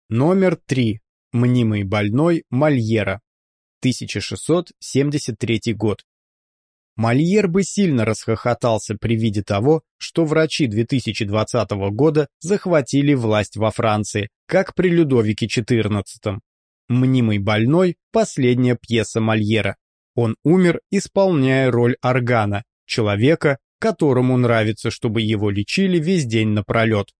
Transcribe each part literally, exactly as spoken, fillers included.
Номер три. Мнимый больной Мольера. тысяча шестьсот семьдесят третий год. Мольер бы сильно расхохотался при виде того, что врачи две тысячи двадцатого года захватили власть во Франции, как при Людовике четырнадцатом. «Мнимый больной» – последняя пьеса Мольера. Он умер, исполняя роль органа, человека, которому нравится, чтобы его лечили весь день напролет.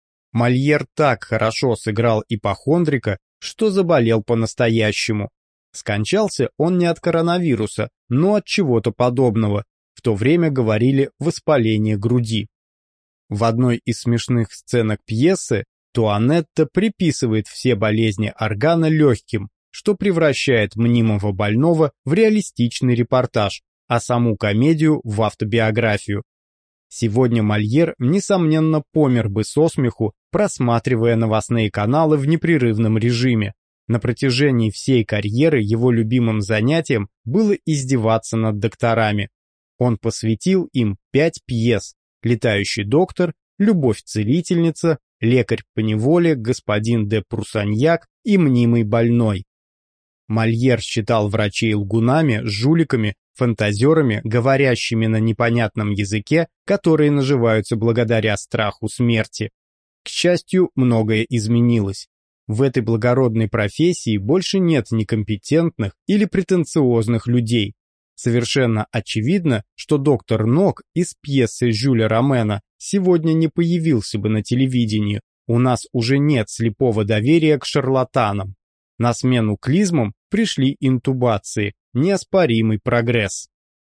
Мольер так хорошо сыграл ипохондрика, что заболел по-настоящему. Скончался он не от коронавируса, но от чего-то подобного. В то время говорили воспаление груди. В одной из смешных сценок пьесы Туанетта приписывает все болезни органа легким, что превращает мнимого больного в реалистичный репортаж, а саму комедию в автобиографию. Сегодня Мольер, несомненно, помер бы со смеху, просматривая новостные каналы в непрерывном режиме. На протяжении всей карьеры его любимым занятием было издеваться над докторами. Он посвятил им пять пьес: «Летающий доктор», «Любовь-целительница», «Лекарь поневоле», «Господин де Прусаньяк» и «Мнимый больной». Мольер считал врачей лгунами, жуликами, фантазерами, говорящими на непонятном языке, которые наживаются благодаря страху смерти. К счастью, многое изменилось. В этой благородной профессии больше нет некомпетентных или претенциозных людей. Совершенно очевидно, что доктор Нок из пьесы Жюля Ромена сегодня не появился бы на телевидении. У нас уже нет слепого доверия к шарлатанам. На смену клизмам пришли интубации, неоспоримый прогресс.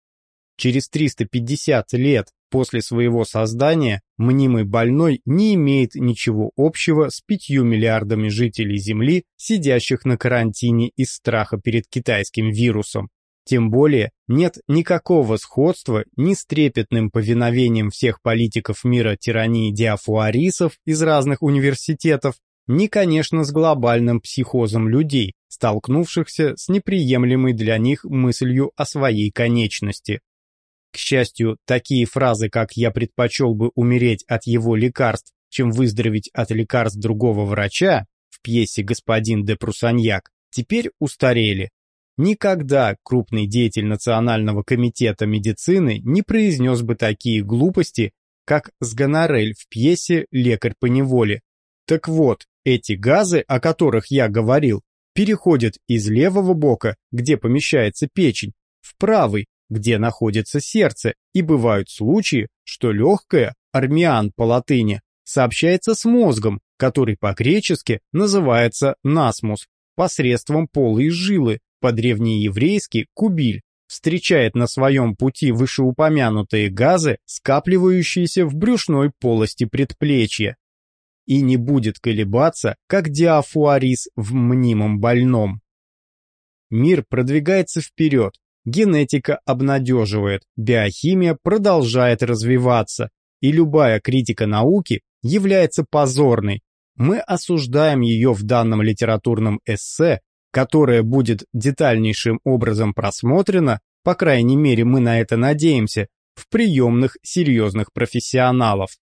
Через триста пятьдесят лет после своего создания «Мнимый больной» не имеет ничего общего с пятью миллиардами жителей Земли, сидящих на карантине из страха перед китайским вирусом. Тем более нет никакого сходства ни с трепетным повиновением всех политиков мира тирании диафуарисов из разных университетов, ни, конечно, с глобальным психозом людей, столкнувшихся с неприемлемой для них мыслью о своей конечности. К счастью, такие фразы, как «я предпочел бы умереть от его лекарств, чем выздороветь от лекарств другого врача» в пьесе «Господин де Прусаньяк» теперь устарели. Никогда крупный деятель Национального комитета медицины не произнес бы такие глупости, как Сгонорель в пьесе «Лекарь поневоле». Так вот, эти газы, о которых я говорил, переходят из левого бока, где помещается печень, в правый, где находится сердце, и бывают случаи, что легкое, армиан по латыни, сообщается с мозгом, который по-гречески называется насмус, посредством полой жилы, по-древнееврейски кубиль, встречает на своем пути вышеупомянутые газы, скапливающиеся в брюшной полости предплечья, и не будет колебаться, как диафуарис в «Мнимом больном». Мир продвигается вперед, генетика обнадеживает, биохимия продолжает развиваться, и любая критика науки является позорной. Мы осуждаем ее в данном литературном эссе, которое будет детальнейшим образом просмотрено, по крайней мере мы на это надеемся, в приемных серьезных профессионалов.